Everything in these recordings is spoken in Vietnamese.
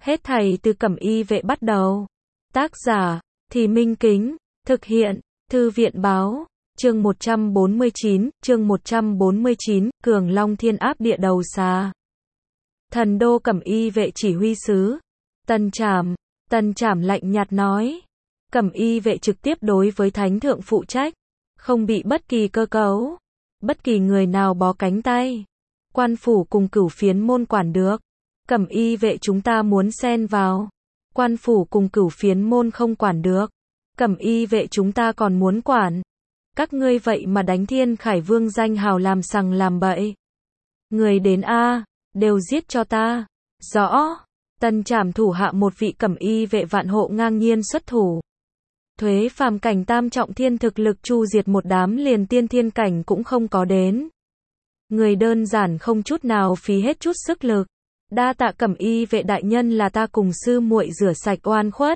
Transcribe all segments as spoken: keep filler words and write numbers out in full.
Hết thảy từ Cẩm Y vệ bắt đầu. Tác giả, Thì Minh Kính, thực hiện, Thư viện Báo, chương một trăm bốn mươi chín, chương một trăm bốn mươi chín, Cường Long Thiên áp địa đầu xà. Thần đô Cẩm Y vệ chỉ huy sứ, Tần Trảm, Tần Trảm lạnh nhạt nói. Cẩm Y vệ trực tiếp đối với thánh thượng phụ trách, không bị bất kỳ cơ cấu, bất kỳ người nào bó cánh tay. Quan phủ cùng cửu phiến môn quản được. Cẩm Y vệ chúng ta muốn xen vào. Quan phủ cùng cửu phiến môn không quản được. Cẩm Y vệ chúng ta còn muốn quản. Các ngươi vậy mà đánh Thiên Khải Vương danh hào làm sằng làm bậy. Người đến a, đều giết cho ta. Rõ. Tần Trảm thủ hạ một vị Cẩm Y vệ vạn hộ ngang nhiên xuất thủ. Thuế phàm cảnh tam trọng thiên thực lực chu diệt một đám liền tiên thiên cảnh cũng không có đến. Người đơn giản không chút nào phí hết chút sức lực. Đa tạ Cẩm Y vệ đại nhân là ta cùng sư muội rửa sạch oan khuất.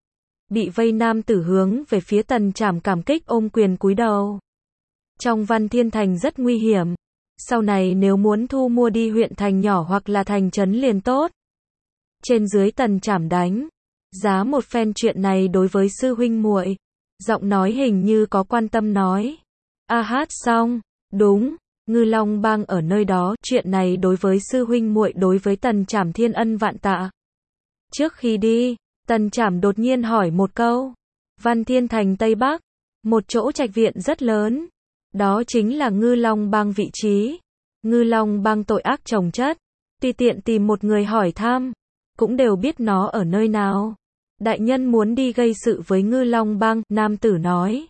Bị vây nam tử hướng về phía Tần Trảm cảm kích ôm quyền cúi đầu. Trong Văn Thiên Thành rất nguy hiểm. Sau này nếu muốn thu mua đi huyện thành nhỏ hoặc là thành trấn liền tốt. Trên dưới Tần Trảm đánh giá một phen chuyện này đối với sư huynh muội. Giọng nói hình như có quan tâm nói. A hát xong, đúng, Ngư Long Bang ở nơi đó, chuyện này đối với sư huynh muội đối với Tần Trảm thiên ân vạn tạ. Trước khi đi, Tần Trảm đột nhiên hỏi một câu. Văn Thiên Thành Tây Bắc, một chỗ trạch viện rất lớn. Đó chính là Ngư Long Bang vị trí. Ngư Long Bang tội ác chồng chất. Tùy tiện tìm một người hỏi thăm, cũng đều biết nó ở nơi nào. Đại nhân muốn đi gây sự với Ngư Long Bang, nam tử nói.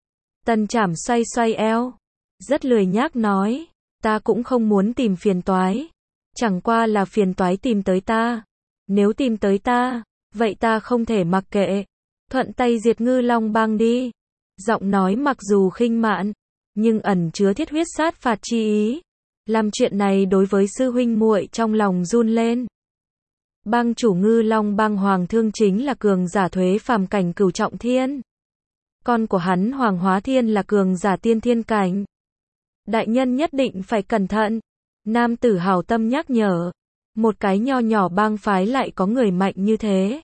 Tần Trảm xoay xoay eo, rất lười nhác nói, ta cũng không muốn tìm phiền toái. Chẳng qua là phiền toái tìm tới ta. Nếu tìm tới ta, vậy ta không thể mặc kệ. Thuận tay diệt Ngư Long Bang đi. Giọng nói mặc dù khinh mạn, nhưng ẩn chứa thiết huyết sát phạt chi ý. Làm chuyện này đối với sư huynh muội trong lòng run lên. Bang chủ Ngư Long Bang Hoàng Thương chính là cường giả thuế phàm cảnh cửu trọng thiên. Con của hắn Hoàng Hóa Thiên là cường giả tiên thiên cảnh. Đại nhân nhất định phải cẩn thận. Nam tử hào tâm nhắc nhở. Một cái nho nhỏ bang phái lại có người mạnh như thế.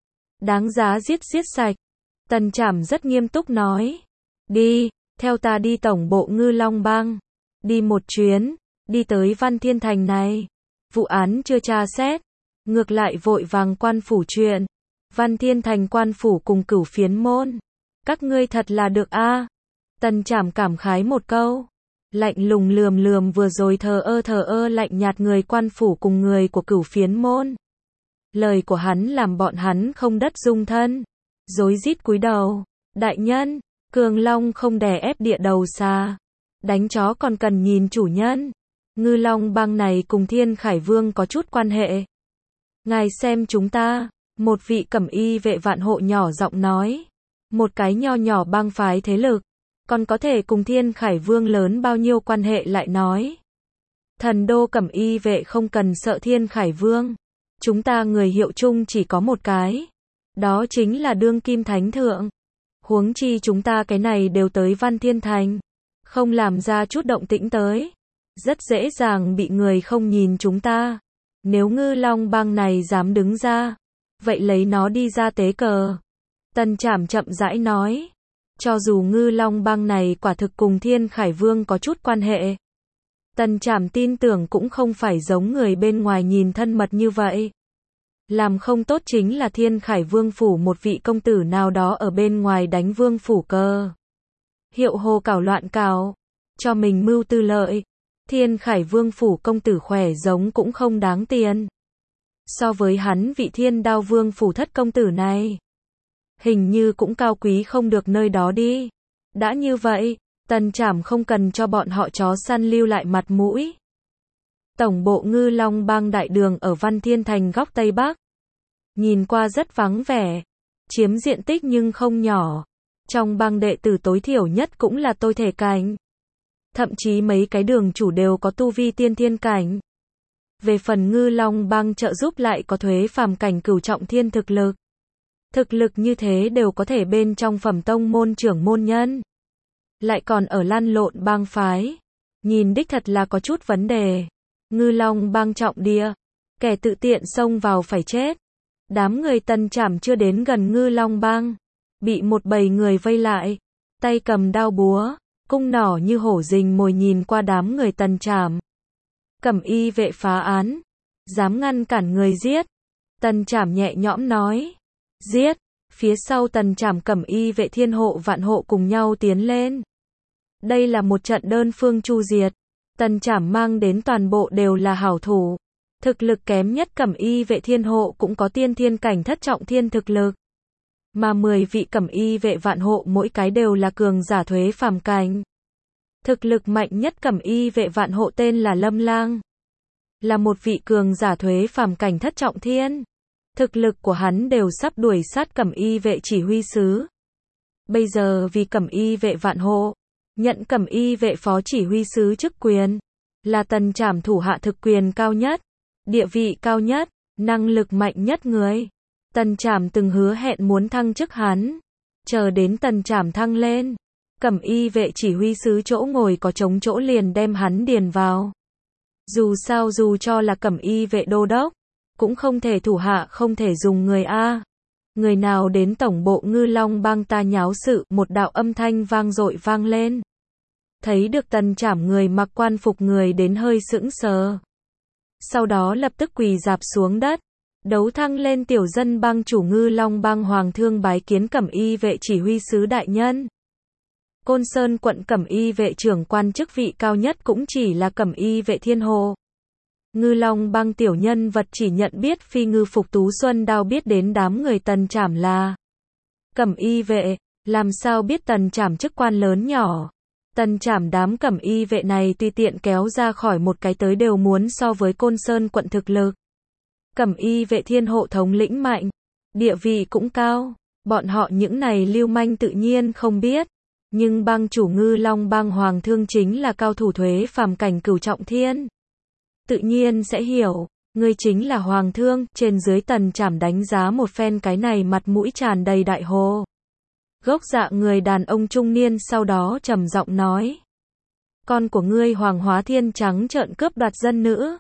Đáng giá giết giết sạch. Tần Trảm rất nghiêm túc nói. Đi, theo ta đi tổng bộ Ngư Long Bang. Đi một chuyến, đi tới Văn Thiên Thành này. Vụ án chưa tra xét. Ngược lại vội vàng quan phủ chuyện. Văn Thiên Thành quan phủ cùng cửu phiến môn. Các ngươi thật là được a. Tần Trảm cảm khái một câu. Lạnh lùng lườm lườm vừa rồi thờ ơ thờ ơ lạnh nhạt người quan phủ cùng người của cửu phiến môn. Lời của hắn làm bọn hắn không đất dung thân. Rối rít cúi đầu. Đại nhân, Cường Long không đè ép địa đầu xà. Đánh chó còn cần nhìn chủ nhân. Ngư Long Bang này cùng Thiên Khải Vương có chút quan hệ. Ngài xem chúng ta. Một vị Cẩm Y vệ vạn hộ nhỏ giọng nói. Một cái nho nhỏ bang phái thế lực. Còn có thể cùng Thiên Khải Vương lớn bao nhiêu quan hệ lại nói. Thần đô Cẩm Y vệ không cần sợ Thiên Khải Vương. Chúng ta người hiệu chung chỉ có một cái. Đó chính là đương kim thánh thượng. Huống chi chúng ta cái này đều tới Văn Thiên Thành. Không làm ra chút động tĩnh tới. Rất dễ dàng bị người không nhìn chúng ta. Nếu Ngư Long Bang này dám đứng ra. Vậy lấy nó đi ra tế cờ. Tần Trảm chậm rãi nói. Cho dù Ngư Long Bang này quả thực cùng Thiên Khải Vương có chút quan hệ. Tần Trảm tin tưởng cũng không phải giống người bên ngoài nhìn thân mật như vậy. Làm không tốt chính là Thiên Khải Vương phủ một vị công tử nào đó ở bên ngoài đánh vương phủ cơ. Hiệu hồ cảo loạn cào. Cho mình mưu tư lợi. Thiên Khải Vương phủ công tử khỏe giống cũng không đáng tiền. So với hắn vị Thiên Đao Vương phủ thất công tử này. Hình như cũng cao quý không được nơi đó đi. Đã như vậy, Tần Trảm không cần cho bọn họ chó săn lưu lại mặt mũi. Tổng bộ Ngư Long Bang đại đường ở Văn Thiên Thành góc Tây Bắc. Nhìn qua rất vắng vẻ. Chiếm diện tích nhưng không nhỏ. Trong bang đệ tử tối thiểu nhất cũng là tôi thể cảnh. Thậm chí mấy cái đường chủ đều có tu vi tiên thiên cảnh. Về phần Ngư Long Bang trợ giúp lại có thuế phàm cảnh cửu trọng thiên thực lực. Thực lực như thế đều có thể bên trong phẩm tông môn trưởng môn nhân. Lại còn ở lăn lộn bang phái. Nhìn đích thật là có chút vấn đề. Ngư Long Bang trọng địa. Kẻ tự tiện xông vào phải chết. Đám người Tần Trảm chưa đến gần Ngư Long Bang, bị một bầy người vây lại, tay cầm đao búa, cung nỏ như hổ rình mồi nhìn qua đám người Tần Trảm. Cẩm y vệ phá án, dám ngăn cản người giết. Tần Trảm nhẹ nhõm nói, giết. Phía sau Tần Trảm cẩm y vệ thiên hộ vạn hộ cùng nhau tiến lên. Đây là một trận đơn phương chu diệt. Tần Trảm mang đến toàn bộ đều là hảo thủ. Thực lực kém nhất cẩm y vệ thiên hộ cũng có tiên thiên cảnh thất trọng thiên thực lực. Mà mười vị cẩm y vệ vạn hộ mỗi cái đều là cường giả thuế phàm cảnh. Thực lực mạnh nhất cẩm y vệ vạn hộ tên là Lâm Lang. Là một vị cường giả thuế phàm cảnh thất trọng thiên. Thực lực của hắn đều sắp đuổi sát cẩm y vệ chỉ huy sứ. Bây giờ vì cẩm y vệ vạn hộ, nhận cẩm y vệ phó chỉ huy sứ chức quyền, là Tần Trảm thủ hạ thực quyền cao nhất, địa vị cao nhất, năng lực mạnh nhất người. Tần Trảm từng hứa hẹn muốn thăng chức hắn. Chờ đến Tần Trảm thăng lên, cẩm y vệ chỉ huy sứ chỗ ngồi có trống chỗ liền đem hắn điền vào. Dù sao dù cho là cẩm y vệ đô đốc, cũng không thể thủ hạ không thể dùng người a. Người nào đến tổng bộ Ngư Long Bang ta nháo sự, một đạo âm thanh vang dội vang lên. Thấy được Tần Trảm người mặc quan phục người đến hơi sững sờ. Sau đó lập tức quỳ rạp xuống đất. Đấu thăng lên tiểu dân bang chủ Ngư Long Bang Hoàng Thương bái kiến cẩm y vệ chỉ huy sứ đại nhân. Côn Sơn quận cẩm y vệ trưởng quan chức vị cao nhất cũng chỉ là cẩm y vệ thiên hộ. Ngư Long Bang tiểu nhân vật chỉ nhận biết phi ngư phục tú xuân đao biết đến đám người Tần Trảm là cẩm y vệ, làm sao biết Tần Trảm chức quan lớn nhỏ. Tần Trảm đám cẩm y vệ này tùy tiện kéo ra khỏi một cái tới đều muốn so với Côn Sơn quận thực lực. Cẩm y vệ thiên hộ thống lĩnh mạnh, địa vị cũng cao, bọn họ những này lưu manh tự nhiên không biết. Nhưng bang chủ Ngư Long Bang Hoàng Thương chính là cao thủ thuế phàm cảnh cửu trọng thiên. Tự nhiên sẽ hiểu, người chính là Hoàng Thương, trên dưới Tần Trảm đánh giá một phen cái này mặt mũi tràn đầy đại hồ. Gốc dạ người đàn ông trung niên sau đó trầm giọng nói. Con của ngươi Hoàng Hóa Thiên trắng trợn cướp đoạt dân nữ.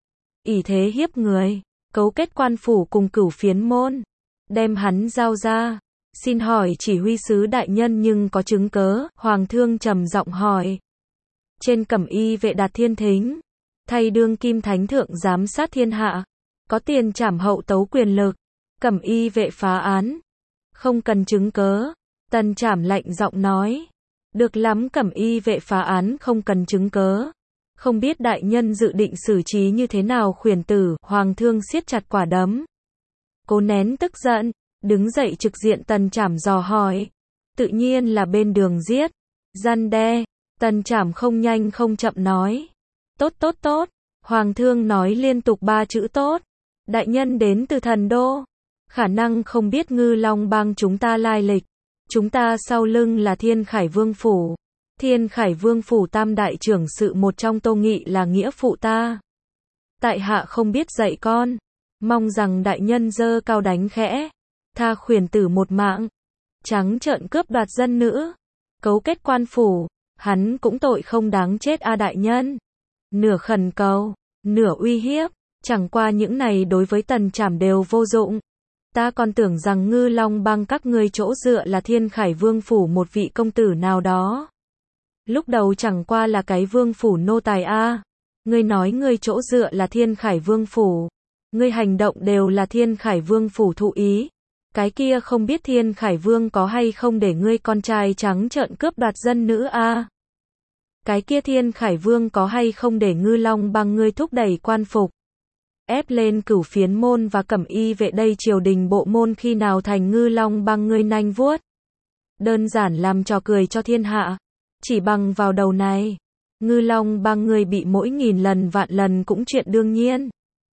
ỷ thế hiếp người, cấu kết quan phủ cùng cửu phiến môn. Đem hắn giao ra. Xin hỏi chỉ huy sứ đại nhân nhưng có chứng cớ, Hoàng Thương trầm giọng hỏi. Trên cẩm y vệ Đạt Thiên Thính, thay đương kim thánh thượng giám sát thiên hạ, có tiền trảm hậu tấu quyền lực, cẩm y vệ phá án, không cần chứng cớ. Tần Trảm lạnh giọng nói, được lắm cẩm y vệ phá án không cần chứng cớ. Không biết đại nhân dự định xử trí như thế nào khuyển tử, Hoàng Thương siết chặt quả đấm. Cố nén tức giận, đứng dậy trực diện Tần Trảm dò hỏi. Tự nhiên là bên đường giết, răn đe. Tần Trảm không nhanh không chậm nói. Tốt tốt tốt, Hoàng Thương nói liên tục ba chữ tốt. Đại nhân đến từ thần đô, khả năng không biết Ngư Long Bang chúng ta lai lịch. Chúng ta sau lưng là Thiên Khải Vương Phủ. Thiên Khải Vương Phủ tam đại trưởng sự một trong Tô Nghị là nghĩa phụ ta. Tại hạ không biết dạy con, mong rằng đại nhân dơ cao đánh khẽ, tha khuyển tử một mạng. Trắng trợn cướp đoạt dân nữ, cấu kết quan phủ, hắn cũng tội không đáng chết a đại nhân. Nửa khẩn cầu, nửa uy hiếp, chẳng qua những này đối với Tần Trảm đều vô dụng. Ta còn tưởng rằng Ngư Long Bang các ngươi chỗ dựa là Thiên Khải Vương Phủ một vị công tử nào đó. Lúc đầu chẳng qua là cái vương phủ nô tài a. Ngươi nói ngươi chỗ dựa là Thiên Khải Vương Phủ. Ngươi hành động đều là Thiên Khải Vương Phủ thụ ý. Cái kia không biết Thiên Khải Vương có hay không để ngươi con trai trắng trợn cướp đoạt dân nữ a. Cái kia Thiên Khải Vương có hay không để Ngư Long Bang ngươi thúc đẩy quan phục. Ép lên cửu phiến môn và cẩm y vệ đây triều đình bộ môn khi nào thành Ngư Long Bang ngươi nanh vuốt. Đơn giản làm trò cười cho thiên hạ. Chỉ bằng vào đầu này, Ngư Long Bang ngươi bị mỗi nghìn lần vạn lần cũng chuyện đương nhiên.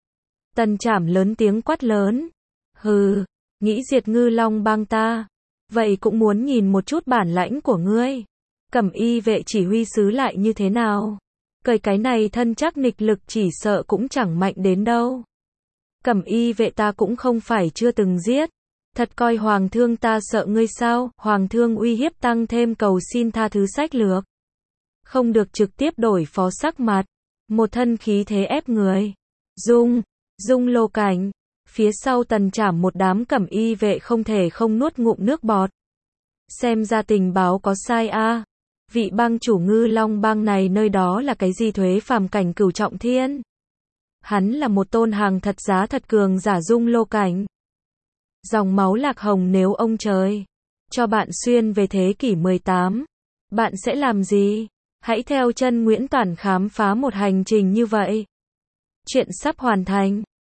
Tần Trảm lớn tiếng quát lớn. Hừ, nghĩ diệt Ngư Long Bang ta. Vậy cũng muốn nhìn một chút bản lãnh của ngươi. Cẩm y vệ chỉ huy sứ lại như thế nào? Cởi cái này thân chắc nịch lực chỉ sợ cũng chẳng mạnh đến đâu. Cẩm y vệ ta cũng không phải chưa từng giết. Thật coi Hoàng Thương ta sợ ngươi sao? Hoàng Thương uy hiếp tăng thêm cầu xin tha thứ sách lược. Không được trực tiếp đổi phó sắc mặt. Một thân khí thế ép người. Dung, dung lô cảnh. Phía sau Tần Trảm một đám cẩm y vệ không thể không nuốt ngụm nước bọt. Xem ra tình báo có sai a. À. Vị bang chủ Ngư Long bang này nơi đó là cái gì thuế phàm cảnh cửu trọng thiên? Hắn là một tôn hàng thật giá thật cường giả dung lô cảnh. Dòng máu Lạc Hồng, nếu ông trời cho bạn xuyên về thế kỷ mười tám, bạn sẽ làm gì? Hãy theo chân Nguyễn Toản khám phá một hành trình như vậy. Chuyện sắp hoàn thành.